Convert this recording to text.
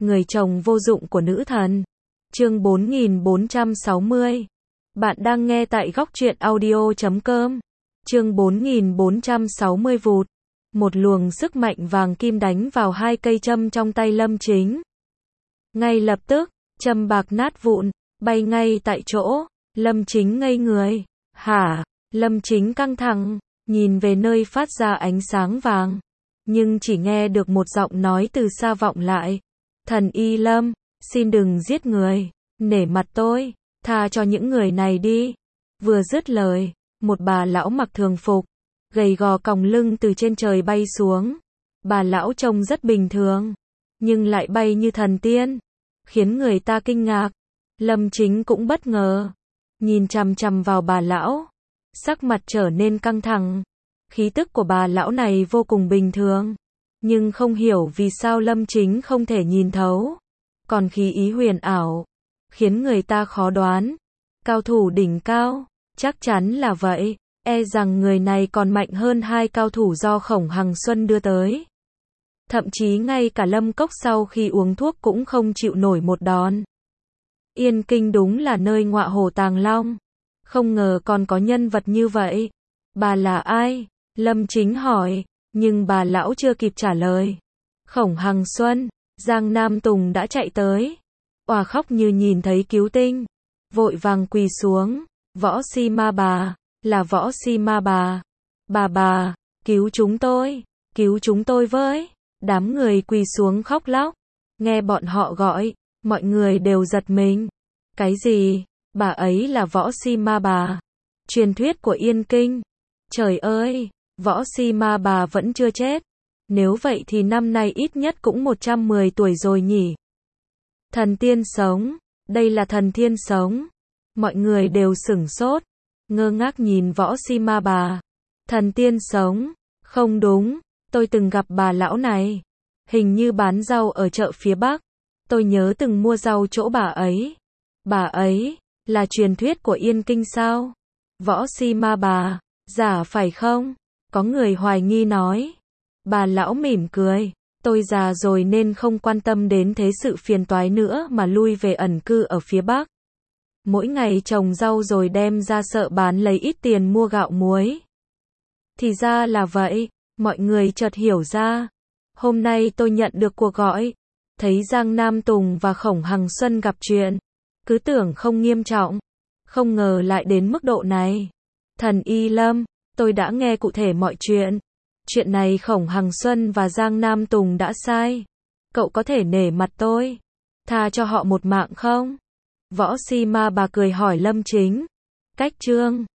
Người chồng vô dụng của nữ thần. Chương 4460. Bạn đang nghe tại góc truyện audio.com. Chương 4460 vụt. Một luồng sức mạnh vàng kim đánh vào hai cây châm trong tay Lâm Chính. Ngay lập tức, châm bạc nát vụn, bay ngay tại chỗ. Lâm Chính ngây người. Hả? Lâm Chính căng thẳng, nhìn về nơi phát ra ánh sáng vàng. Nhưng chỉ nghe được một giọng nói từ xa vọng lại. Thần Y Lâm, xin đừng giết người, nể mặt tôi, tha cho những người này đi. Vừa dứt lời, một bà lão mặc thường phục, gầy gò còng lưng từ trên trời bay xuống. Bà lão trông rất bình thường, nhưng lại bay như thần tiên, khiến người ta kinh ngạc. Lâm Chính cũng bất ngờ, nhìn chằm chằm vào bà lão, sắc mặt trở nên căng thẳng. Khí tức của bà lão này vô cùng bình thường, nhưng không hiểu vì sao Lâm Chính không thể nhìn thấu. Còn khí ý huyền ảo, khiến người ta khó đoán. Cao thủ đỉnh cao, chắc chắn là vậy. E rằng người này còn mạnh hơn hai cao thủ do Khổng Hằng Xuân đưa tới. Thậm chí ngay cả Lâm Cốc sau khi uống thuốc cũng không chịu nổi một đòn. Yên Kinh đúng là nơi ngọa hổ tàng long. Không ngờ còn có nhân vật như vậy. Bà là ai? Lâm Chính hỏi, nhưng bà lão chưa kịp trả lời. Khổng Hằng Xuân, Giang Nam Tùng đã chạy tới. Òa khóc như nhìn thấy cứu tinh. Vội vàng quỳ xuống. Võ Si Ma bà, là Võ Si Ma bà. Bà, cứu chúng tôi với. Đám người quỳ xuống khóc lóc. Nghe bọn họ gọi, mọi người đều giật mình. Cái gì? Bà ấy là Võ Si Ma bà. Truyền thuyết của Yên Kinh. Trời ơi, Võ Si Ma bà vẫn chưa chết. Nếu vậy thì năm nay ít nhất cũng 110 tuổi rồi nhỉ. Thần tiên sống, đây là thần tiên sống. Mọi người đều sửng sốt, ngơ ngác nhìn Võ Si Ma bà. Thần tiên sống, không đúng, tôi từng gặp bà lão này. Hình như bán rau ở chợ phía Bắc. Tôi nhớ từng mua rau chỗ bà ấy. Bà ấy, là truyền thuyết của Yên Kinh sao? Võ Si Ma bà, giả phải không? Có người hoài nghi nói. Bà lão mỉm cười. Tôi già rồi nên không quan tâm đến thế sự phiền toái nữa mà lui về ẩn cư ở phía Bắc. Mỗi ngày trồng rau rồi đem ra chợ bán lấy ít tiền mua gạo muối. Thì ra là vậy, mọi người chợt hiểu ra. Hôm nay tôi nhận được cuộc gọi. Thấy Giang Nam Tùng và Khổng Hằng Xuân gặp chuyện. Cứ tưởng không nghiêm trọng. Không ngờ lại đến mức độ này. Thần Y Lâm, tôi đã nghe cụ thể mọi chuyện. Chuyện này Khổng Hằng Xuân và Giang Nam Tùng đã sai. Cậu có thể nể mặt tôi, tha cho họ một mạng không? Võ Si Ma bà cười hỏi Lâm Chính. Cách chương